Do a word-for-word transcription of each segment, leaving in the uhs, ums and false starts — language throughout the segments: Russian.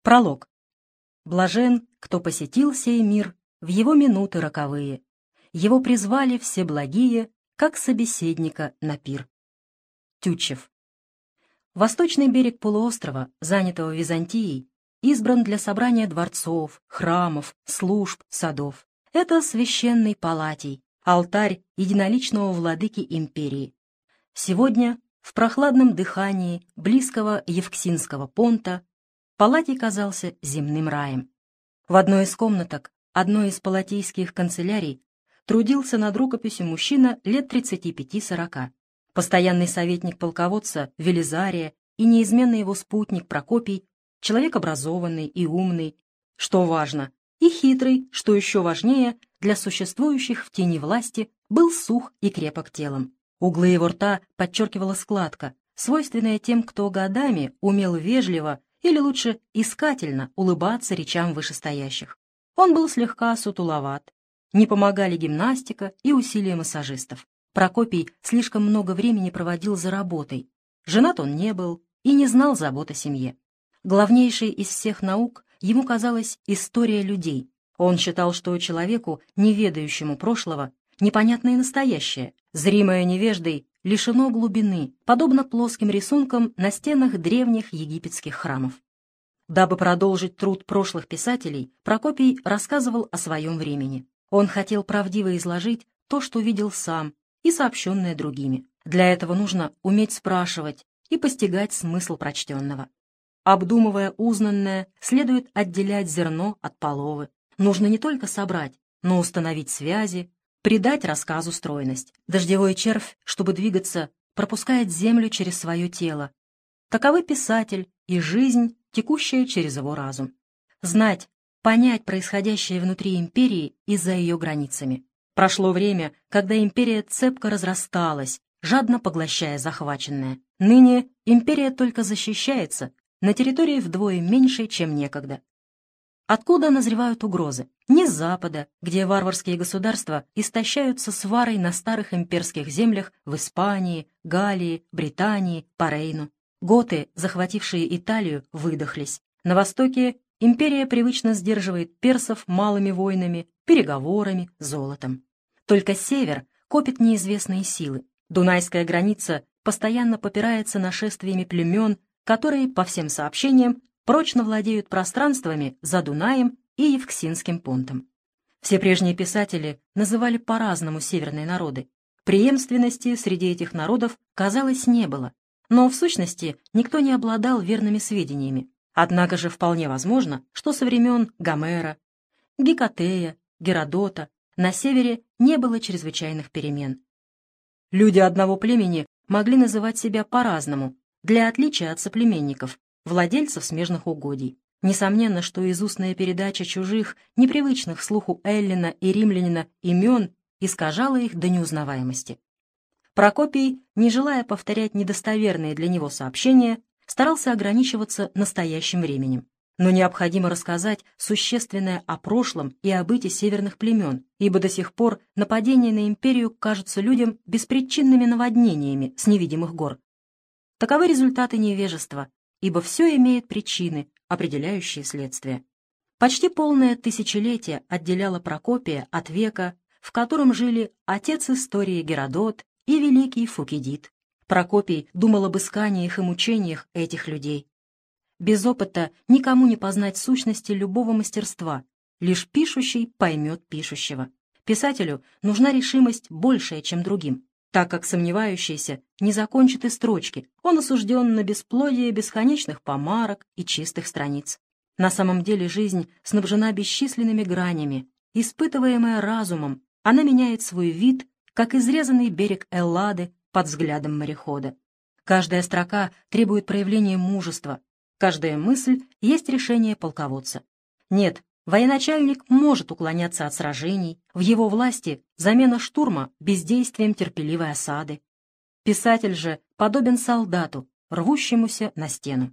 Пролог. Блажен, кто посетил сей мир в его минуты роковые. Его призвали все благие, как собеседника на пир. Тютчев. Восточный берег полуострова, занятого Византией, избран для собрания дворцов, храмов, служб, садов. Это священный Палатий, алтарь единоличного владыки империи. Сегодня, в прохладном дыхании близкого Евксинского понта, Палатий казался земным раем. В одной из комнаток одной из палатийских канцелярий трудился над рукописью мужчина лет тридцати пяти-сорока. Постоянный советник полководца Велизария и неизменный его спутник Прокопий, человек образованный и умный, что важно, и хитрый, что еще важнее, для существующих в тени власти, был сух и крепок телом. Углы его рта подчеркивала складка, свойственная тем, кто годами умел вежливо или лучше искательно улыбаться речам вышестоящих. Он был слегка сутуловат. Не помогали гимнастика и усилия массажистов. Прокопий слишком много времени проводил за работой. Женат он не был и не знал забот о семье. Главнейшей из всех наук ему казалась история людей. Он считал, что человеку, не ведающему прошлого, непонятное настоящее, зримое невеждой, лишено глубины, подобно плоским рисункам на стенах древних египетских храмов. Дабы продолжить труд прошлых писателей, Прокопий рассказывал о своем времени. Он хотел правдиво изложить то, что видел сам, и сообщенное другими. Для этого нужно уметь спрашивать и постигать смысл прочтенного. Обдумывая узнанное, следует отделять зерно от половы. Нужно не только собрать, но установить связи, придать рассказу стройность. Дождевой червь, чтобы двигаться, пропускает землю через свое тело. Таковы писатель и жизнь, текущая через его разум. Знать, понять происходящее внутри империи и за ее границами. Прошло время, когда империя цепко разрасталась, жадно поглощая захваченное. Ныне империя только защищается на территории вдвое меньшей, чем некогда. Откуда назревают угрозы? Не с запада, где варварские государства истощаются сварой на старых имперских землях в Испании, Галлии, Британии, по Рейну. Готы, захватившие Италию, выдохлись. На востоке империя привычно сдерживает персов малыми войнами, переговорами, золотом. Только север копит неизвестные силы. Дунайская граница постоянно попирается нашествиями племен, которые, по всем сообщениям, прочно владеют пространствами за Дунаем и Евксинским понтом. Все прежние писатели называли по-разному северные народы. Преемственности среди этих народов, казалось, не было. Но в сущности никто не обладал верными сведениями. Однако же вполне возможно, что со времен Гомера, Гекатея, Геродота на севере не было чрезвычайных перемен. Люди одного племени могли называть себя по-разному, для отличия от соплеменников, владельцев смежных угодий. Несомненно, что изустная передача чужих, непривычных слуху эллина и римлянина имен искажала их до неузнаваемости. Прокопий, не желая повторять недостоверные для него сообщения, старался ограничиваться настоящим временем. Но необходимо рассказать существенное о прошлом и о быте северных племен, ибо до сих пор нападения на империю кажутся людям беспричинными наводнениями с невидимых гор. Таковы результаты невежества, ибо все имеет причины, определяющие следствие. Почти полное тысячелетие отделяло Прокопия от века, в котором жили отец истории Геродот и великий Фукидид. Прокопий думал об исканиях и мучениях этих людей. Без опыта никому не познать сущности любого мастерства, лишь пишущий поймет пишущего. Писателю нужна решимость большая, чем другим, так как сомневающийся не закончит и строчки, он осужден на бесплодие бесконечных помарок и чистых страниц. На самом деле жизнь снабжена бесчисленными гранями, испытываемая разумом, она меняет свой вид, как изрезанный берег Эллады под взглядом морехода. Каждая строка требует проявления мужества, каждая мысль есть решение полководца. Нет, военачальник может уклоняться от сражений, в его власти замена штурма бездействием терпеливой осады. Писатель же подобен солдату, рвущемуся на стену.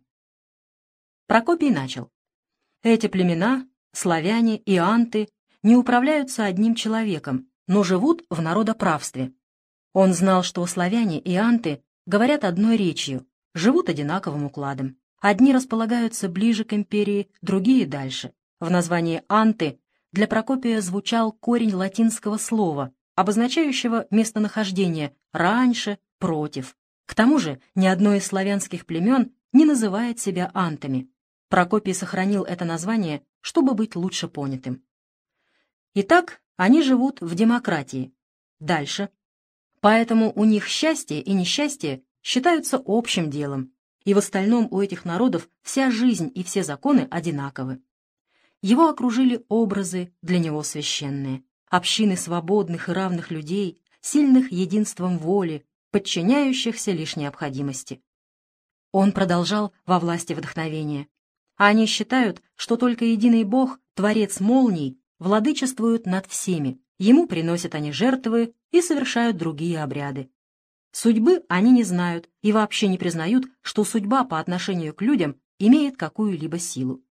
Прокопий начал. Эти племена, славяне и анты, не управляются одним человеком, но живут в народоправстве. Он знал, что славяне и анты говорят одной речью, живут одинаковым укладом. Одни располагаются ближе к империи, другие — дальше. В названии «анты» для Прокопия звучал корень латинского слова, обозначающего местонахождение «раньше», «против». К тому же ни одно из славянских племен не называет себя антами. Прокопий сохранил это название, чтобы быть лучше понятым. Итак, они живут в демократии. Дальше. Поэтому у них счастье и несчастье считаются общим делом, и в остальном у этих народов вся жизнь и все законы одинаковы. Его окружили образы, для него священные, общины свободных и равных людей, сильных единством воли, подчиняющихся лишь необходимости. Он продолжал во власти вдохновения. Они считают, что только единый Бог, Творец молний, владычествует над всеми, ему приносят они жертвы и совершают другие обряды. Судьбы они не знают и вообще не признают, что судьба по отношению к людям имеет какую-либо силу.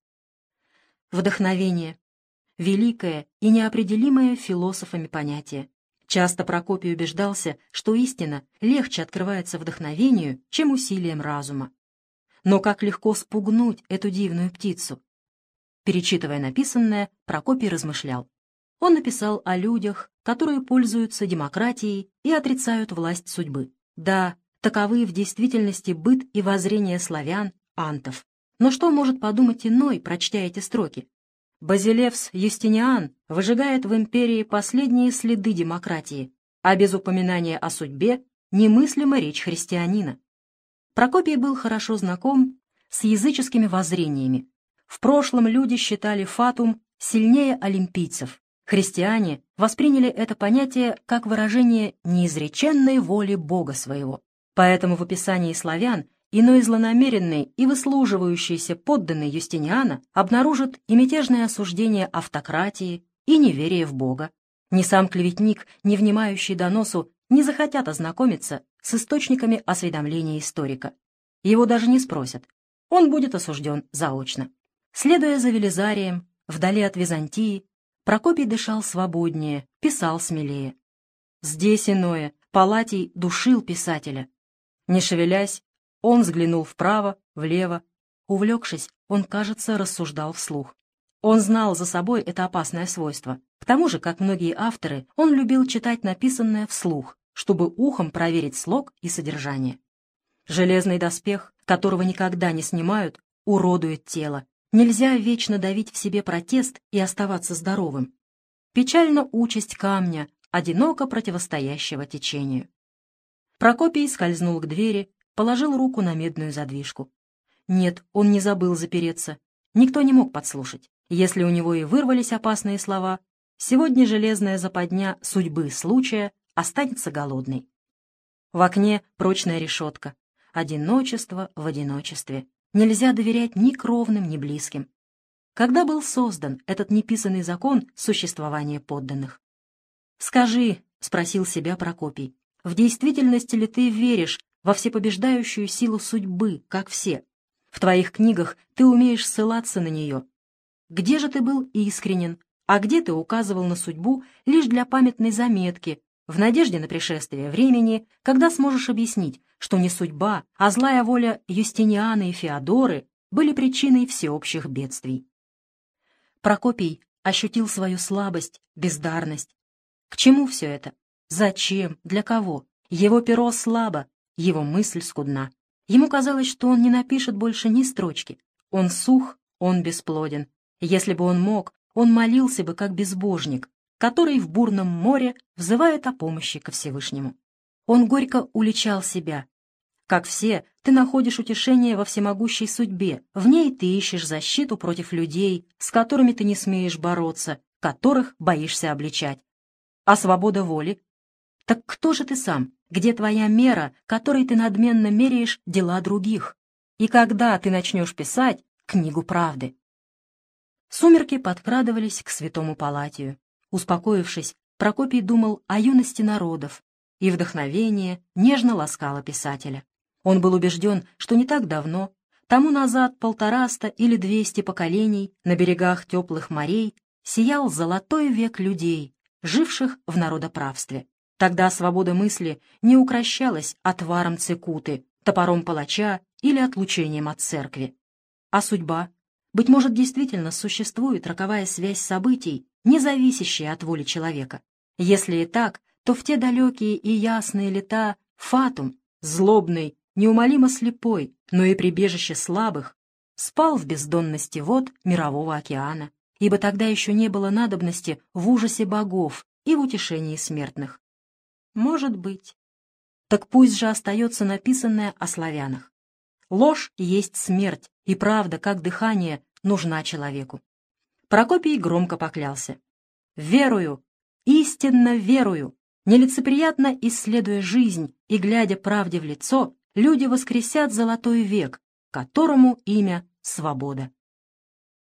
Вдохновение — великое и неопределимое философами понятие. Часто Прокопий убеждался, что истина легче открывается вдохновению, чем усилием разума. Но как легко спугнуть эту дивную птицу? Перечитывая написанное, Прокопий размышлял. Он написал о людях, которые пользуются демократией и отрицают власть судьбы. Да, таковы в действительности быт и воззрение славян, антов. Но что может подумать иной, прочтя эти строки? Базилевс Юстиниан выжигает в империи последние следы демократии, а без упоминания о судьбе немыслима речь христианина. Прокопий был хорошо знаком с языческими воззрениями. В прошлом люди считали фатум сильнее олимпийцев. Христиане восприняли это понятие как выражение неизреченной воли Бога своего. Поэтому в описании славян иной злонамеренный и выслуживающийся подданный Юстиниана обнаружит и мятежное осуждение автократии, и неверие в Бога. Ни сам клеветник, не внимающий доносу, не захотят ознакомиться с источниками осведомления историка. Его даже не спросят. Он будет осужден заочно. Следуя за Велизарием, вдали от Византии, Прокопий дышал свободнее, писал смелее. Здесь иное, Палатий душил писателя. Не шевелясь, он взглянул вправо, влево. Увлекшись, он, кажется, рассуждал вслух. Он знал за собой это опасное свойство. К тому же, как многие авторы, он любил читать написанное вслух, чтобы ухом проверить слог и содержание. Железный доспех, которого никогда не снимают, уродует тело. Нельзя вечно давить в себе протест и оставаться здоровым. Печальна участь камня, одиноко противостоящего течению. Прокопий скользнул к двери, положил руку на медную задвижку. Нет, он не забыл запереться. Никто не мог подслушать. Если у него и вырвались опасные слова, сегодня железная западня судьбы случая останется голодной. В окне прочная решетка. Одиночество в одиночестве. Нельзя доверять ни кровным, ни близким. Когда был создан этот неписанный закон существования подданных? «Скажи», — спросил себя Прокопий, — «в действительности ли ты веришь во всепобеждающую силу судьбы, как все? В твоих книгах ты умеешь ссылаться на нее. Где же ты был искренен, а где ты указывал на судьбу лишь для памятной заметки, в надежде на пришествие времени, когда сможешь объяснить, что не судьба, а злая воля Юстиниана и Феодоры были причиной всеобщих бедствий?» Прокопий ощутил свою слабость, бездарность. К чему все это? Зачем? Для кого? Его перо слабо, его мысль скудна. Ему казалось, что он не напишет больше ни строчки. Он сух, он бесплоден. Если бы он мог, он молился бы как безбожник, который в бурном море взывает о помощи ко Всевышнему. Он горько уличал себя. Как все, ты находишь утешение во всемогущей судьбе, в ней ты ищешь защиту против людей, с которыми ты не смеешь бороться, которых боишься обличать. А свобода воли? Так кто же ты сам? Где твоя мера, которой ты надменно меряешь дела других? И когда ты начнешь писать книгу правды? Сумерки подкрадывались к святому Палатию. Успокоившись, Прокопий думал о юности народов, и вдохновение нежно ласкало писателя. Он был убежден, что не так давно, тому назад полтораста или двести поколений, на берегах теплых морей сиял золотой век людей, живших в народоправстве. Тогда свобода мысли не укрощалась отваром цикуты, топором палача или отлучением от церкви. А судьба? Быть может, действительно существует роковая связь событий, не зависящая от воли человека. Если и так, то в те далекие и ясные лета Фатум, злобный, неумолимо слепой, но и прибежище слабых, спал в бездонности вод мирового океана, ибо тогда еще не было надобности в ужасе богов и в утешении смертных. Может быть. Так пусть же остается написанное о славянах. Ложь есть смерть, и правда, как дыхание, нужна человеку. Прокопий громко поклялся. «Верую, истинно верую». Нелицеприятно исследуя жизнь и глядя правде в лицо, люди воскресят золотой век, которому имя — свобода.